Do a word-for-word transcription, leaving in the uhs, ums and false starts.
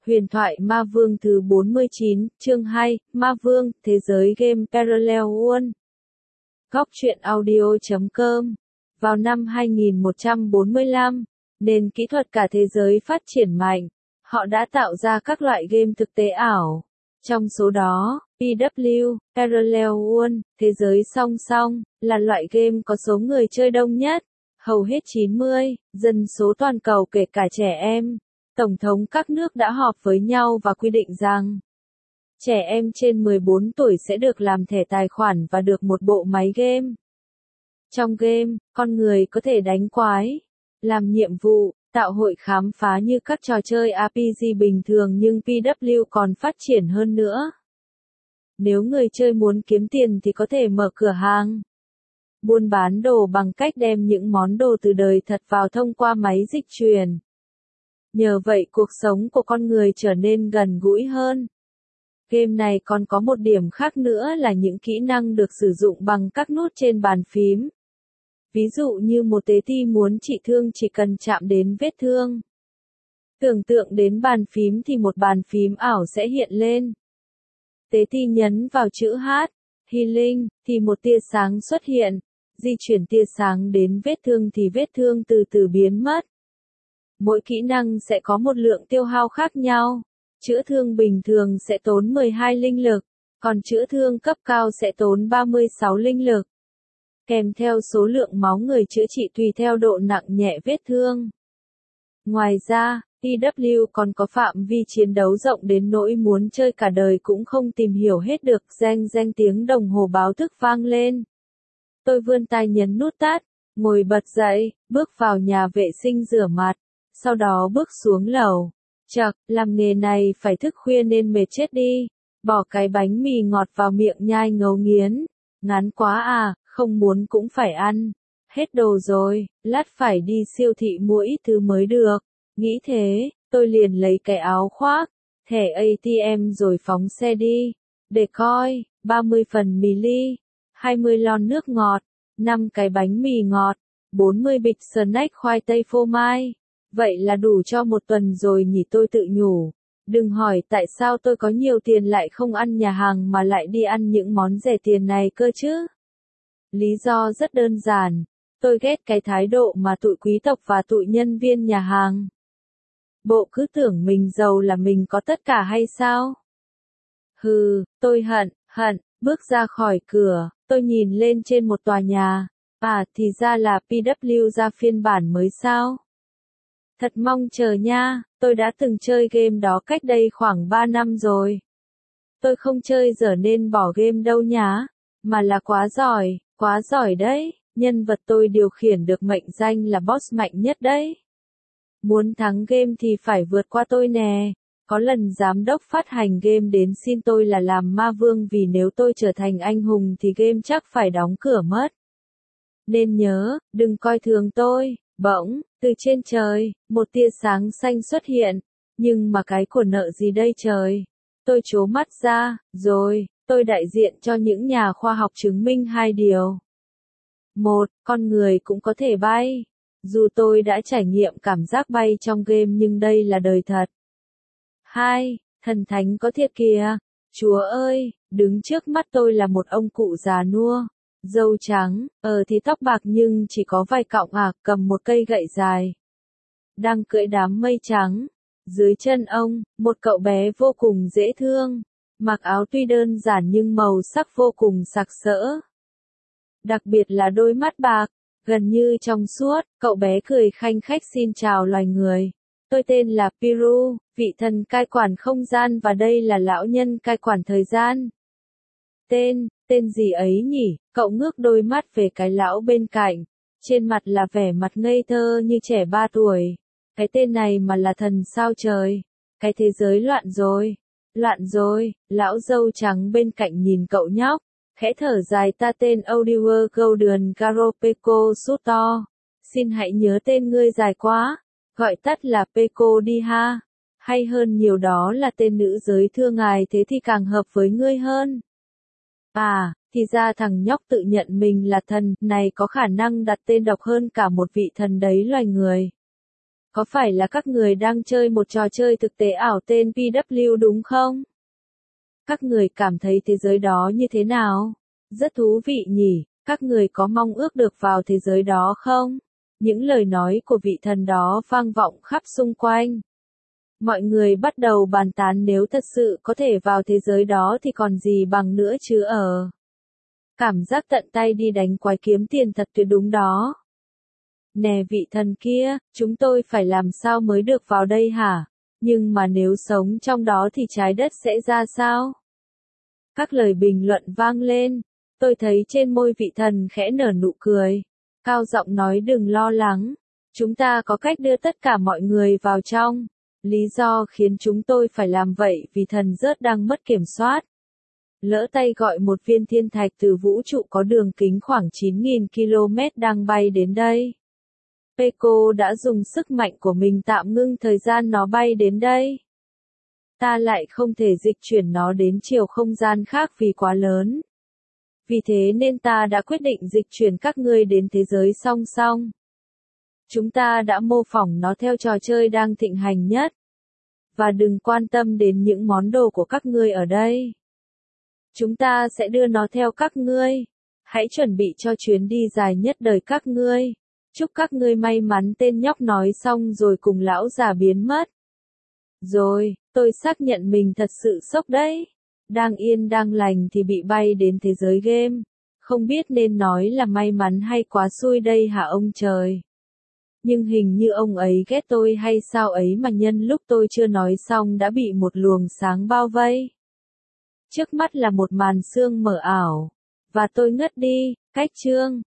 Huyền thoại Ma Vương thứ bốn mươi chín, chương hai, Ma Vương, thế giới game Parallel World. Góc truyện audio chấm com. Vào năm hai nghìn một trăm bốn mươi lăm, nền kỹ thuật cả thế giới phát triển mạnh. Họ đã tạo ra các loại game thực tế ảo. Trong số đó, pê vê, Parallel World, thế giới song song, là loại game có số người chơi đông nhất. Hầu hết chín mươi, dân số toàn cầu kể cả trẻ em. Tổng thống các nước đã họp với nhau và quy định rằng trẻ em trên mười bốn tuổi sẽ được làm thẻ tài khoản và được một bộ máy game. Trong game, con người có thể đánh quái, làm nhiệm vụ, tạo hội khám phá như các trò chơi rờ pê giê bình thường, nhưng pê vê còn phát triển hơn nữa. Nếu người chơi muốn kiếm tiền thì có thể mở cửa hàng, buôn bán đồ bằng cách đem những món đồ từ đời thật vào thông qua máy dịch chuyển. Nhờ vậy cuộc sống của con người trở nên gần gũi hơn. Game này còn có một điểm khác nữa là những kỹ năng được sử dụng bằng các nút trên bàn phím. Ví dụ như một tế ti muốn trị thương chỉ cần chạm đến vết thương. Tưởng tượng đến bàn phím thì một bàn phím ảo sẽ hiện lên. Tế ti nhấn vào chữ H, Healing, thì một tia sáng xuất hiện. Di chuyển tia sáng đến vết thương thì vết thương từ từ biến mất. Mỗi kỹ năng sẽ có một lượng tiêu hao khác nhau. Chữa thương bình thường sẽ tốn mười hai linh lực, còn chữa thương cấp cao sẽ tốn ba mươi sáu linh lực. Kèm theo số lượng máu người chữa trị tùy theo độ nặng nhẹ vết thương. Ngoài ra, pê vê còn có phạm vi chiến đấu rộng đến nỗi muốn chơi cả đời cũng không tìm hiểu hết được. Reng reng tiếng đồng hồ báo thức vang lên. Tôi vươn tay nhấn nút tắt, ngồi bật dậy, bước vào nhà vệ sinh rửa mặt. Sau đó bước xuống lầu. Chậc, làm nghề này phải thức khuya nên mệt chết đi. Bỏ cái bánh mì ngọt vào miệng nhai ngấu nghiến. Ngán quá à, không muốn cũng phải ăn. Hết đồ rồi, lát phải đi siêu thị mua ít thứ mới được. Nghĩ thế, tôi liền lấy cái áo khoác, thẻ a tê em rồi phóng xe đi. Để coi, ba mươi phần mì ly, hai mươi lon nước ngọt, năm cái bánh mì ngọt, bốn mươi bịch snack khoai tây phô mai. Vậy là đủ cho một tuần rồi nhỉ, tôi tự nhủ. Đừng hỏi tại sao tôi có nhiều tiền lại không ăn nhà hàng mà lại đi ăn những món rẻ tiền này cơ chứ. Lý do rất đơn giản. Tôi ghét cái thái độ mà tụi quý tộc và tụi nhân viên nhà hàng. Bộ cứ tưởng mình giàu là mình có tất cả hay sao? Hừ, tôi hận, hận, bước ra khỏi cửa, tôi nhìn lên trên một tòa nhà. À, thì ra là pê vê ra phiên bản mới sao? Thật mong chờ nha, tôi đã từng chơi game đó cách đây khoảng ba năm rồi. Tôi không chơi giờ nên bỏ game đâu nhá, mà là quá giỏi, quá giỏi đấy, nhân vật tôi điều khiển được mệnh danh là boss mạnh nhất đấy. Muốn thắng game thì phải vượt qua tôi nè. Có lần giám đốc phát hành game đến xin tôi là làm ma vương vì nếu tôi trở thành anh hùng thì game chắc phải đóng cửa mất. Nên nhớ, đừng coi thường tôi. Bỗng, từ trên trời, một tia sáng xanh xuất hiện. Nhưng mà cái của nợ gì đây trời? Tôi trố mắt ra, rồi, tôi đại diện cho những nhà khoa học chứng minh hai điều. Một, con người cũng có thể bay. Dù tôi đã trải nghiệm cảm giác bay trong game nhưng đây là đời thật. Hai, thần thánh có thiệt kìa. Chúa ơi, đứng trước mắt tôi là một ông cụ già nua. Râu trắng, ờ thì tóc bạc nhưng chỉ có vài cọng ạc, cầm một cây gậy dài. Đang cưỡi đám mây trắng. Dưới chân ông, một cậu bé vô cùng dễ thương. Mặc áo tuy đơn giản nhưng màu sắc vô cùng sặc sỡ. Đặc biệt là đôi mắt bạc, gần như trong suốt, cậu bé cười khanh khách xin chào loài người. Tôi tên là Piru, vị thần cai quản không gian và đây là lão nhân cai quản thời gian. Tên, tên gì ấy nhỉ? Cậu ngước đôi mắt về cái lão bên cạnh. Trên mặt là vẻ mặt ngây thơ như trẻ ba tuổi. Cái tên này mà là thần sao trời? Cái thế giới loạn rồi. Loạn rồi, lão râu trắng bên cạnh nhìn cậu nhóc. Khẽ thở dài, ta tên Oliver Golden Garopeco Suto. Xin hãy nhớ tên ngươi dài quá. Gọi tắt là Peco đi ha. Hay hơn nhiều đó là tên nữ giới thưa ngài, thế thì càng hợp với ngươi hơn. À, thì ra thằng nhóc tự nhận mình là thần, này có khả năng đặt tên độc hơn cả một vị thần đấy loài người. Có phải là các người đang chơi một trò chơi thực tế ảo tên pê vê đúng không? Các người cảm thấy thế giới đó như thế nào? Rất thú vị nhỉ, các người có mong ước được vào thế giới đó không? Những lời nói của vị thần đó vang vọng khắp xung quanh. Mọi người bắt đầu bàn tán nếu thật sự có thể vào thế giới đó thì còn gì bằng nữa chứ ở. Cảm giác tận tay đi đánh quái kiếm tiền thật tuyệt đúng đó. Nè vị thần kia, chúng tôi phải làm sao mới được vào đây hả? Nhưng mà nếu sống trong đó thì trái đất sẽ ra sao? Các lời bình luận vang lên. Tôi thấy trên môi vị thần khẽ nở nụ cười. Cao giọng nói đừng lo lắng. Chúng ta có cách đưa tất cả mọi người vào trong. Lý do khiến chúng tôi phải làm vậy vì thần rớt đang mất kiểm soát. Lỡ tay gọi một viên thiên thạch từ vũ trụ có đường kính khoảng chín nghìn ki lô mét đang bay đến đây. Peko đã dùng sức mạnh của mình tạm ngưng thời gian nó bay đến đây. Ta lại không thể dịch chuyển nó đến chiều không gian khác vì quá lớn. Vì thế nên ta đã quyết định dịch chuyển các ngươi đến thế giới song song. Chúng ta đã mô phỏng nó theo trò chơi đang thịnh hành nhất. Và đừng quan tâm đến những món đồ của các ngươi ở đây. Chúng ta sẽ đưa nó theo các ngươi. Hãy chuẩn bị cho chuyến đi dài nhất đời các ngươi. Chúc các ngươi may mắn, tên nhóc nói xong rồi cùng lão già biến mất. Rồi, tôi xác nhận mình thật sự sốc đấy. Đang yên đang lành thì bị bay đến thế giới game. Không biết nên nói là may mắn hay quá xui đây hả ông trời. Nhưng hình như ông ấy ghét tôi hay sao ấy mà nhân lúc tôi chưa nói xong đã bị một luồng sáng bao vây. Trước mắt là một màn sương mờ ảo. Và tôi ngất đi, cách chương.